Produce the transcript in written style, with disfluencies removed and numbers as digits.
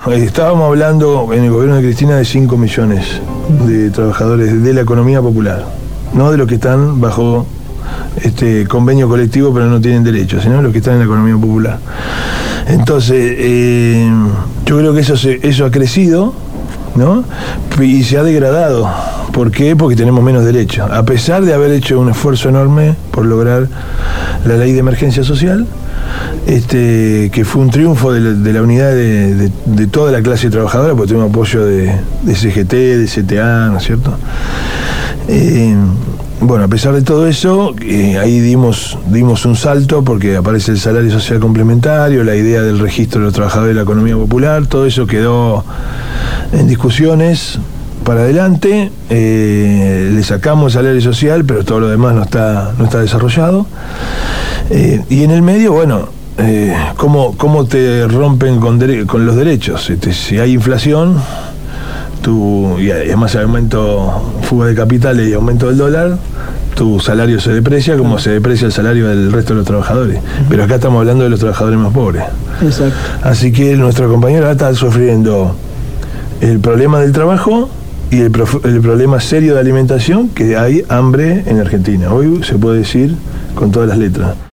estábamos hablando en el gobierno de Cristina de 5 millones de trabajadores de la economía popular, no de los que están bajo convenio colectivo pero no tienen derechos, sino los que están en la economía popular. Entonces, yo creo que eso ha crecido, ¿no? Y se ha degradado. ¿Por qué? Porque tenemos menos derechos. A pesar de haber hecho un esfuerzo enorme por lograr la ley de emergencia social, que fue un triunfo de la unidad de toda la clase trabajadora, porque tuvimos apoyo de CGT, de CTA, ¿no es cierto? Bueno, a pesar de todo eso, ahí dimos un salto porque aparece el salario social complementario, la idea del registro de los trabajadores de la economía popular, todo eso quedó en discusiones para adelante, le sacamos el salario social, pero todo lo demás no está desarrollado. Y en el medio, bueno, ¿cómo te rompen con los derechos? Si hay inflación, y además hay fuga de capitales y aumento del dólar, tu salario se deprecia como se deprecia el salario del resto de los trabajadores. Pero acá estamos hablando de los trabajadores más pobres. Exacto. Así que nuestro compañero está sufriendo el problema del trabajo y el problema serio de alimentación, que hay hambre en Argentina. Hoy se puede decir con todas las letras.